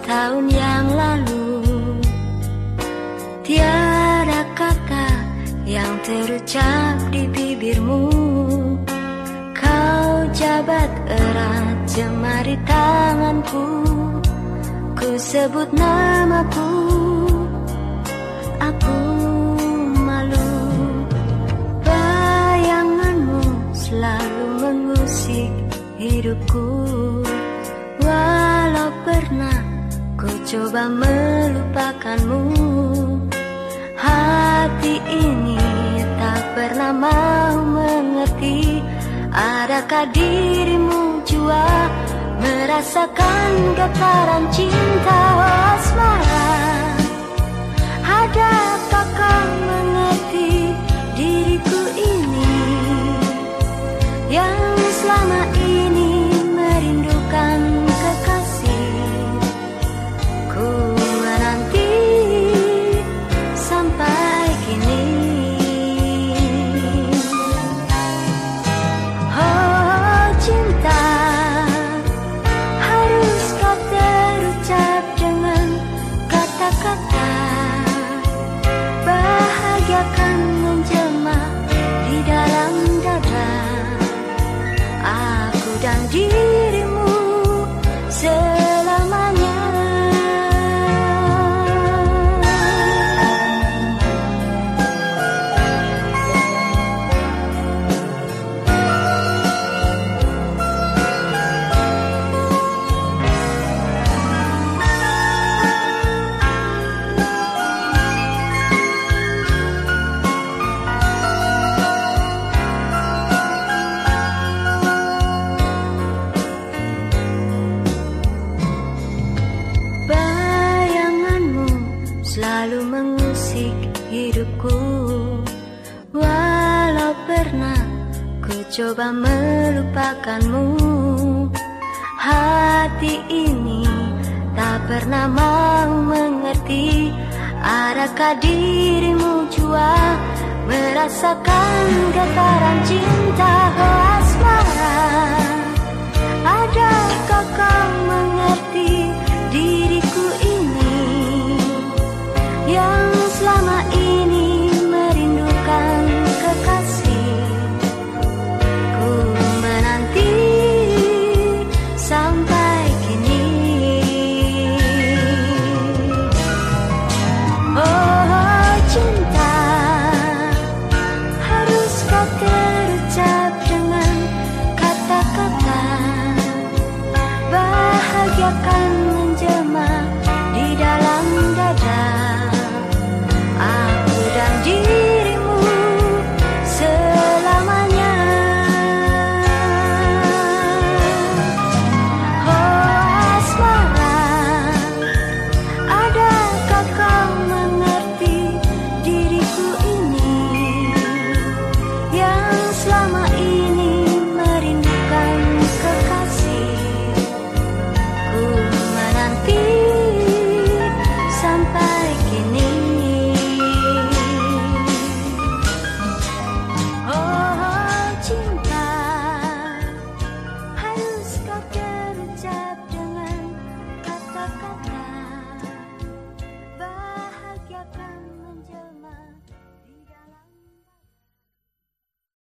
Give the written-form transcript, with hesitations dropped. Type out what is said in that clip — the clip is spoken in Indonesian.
tahun yang lalu. Tiada kata yang terucap di bibirmu. Kau jabat erat jemari tanganku. Ku sebut namaku. Aku malu. Bayanganmu selalu mengusik hidupku. Walau pernah ku coba melupakanmu, hati ini tak pernah mau mengerti. Adakah dirimu jua merasakan getaran cinta asmara? Adakah kau mengerti diriku ini yang selama ini merindukan kekasih? Ku menanti sampai kini. Oh cinta, haruskah terucap dengan kata-kata? Bahagiakan menjelma di dalam dada. Aku dan dirimu selamanya. Selalu mengusik hidupku. Walau pernah ku coba melupakanmu, hati ini tak pernah mau mengerti. Adakah dirimu jua merasakan getaran cinta asmara? Adakah kau mengerti diriku ini yang selama ini merindukan kekasih? Ku menanti sampai kini. Oh cinta, haruskah terucap dengan kata-kata? Bahagiakan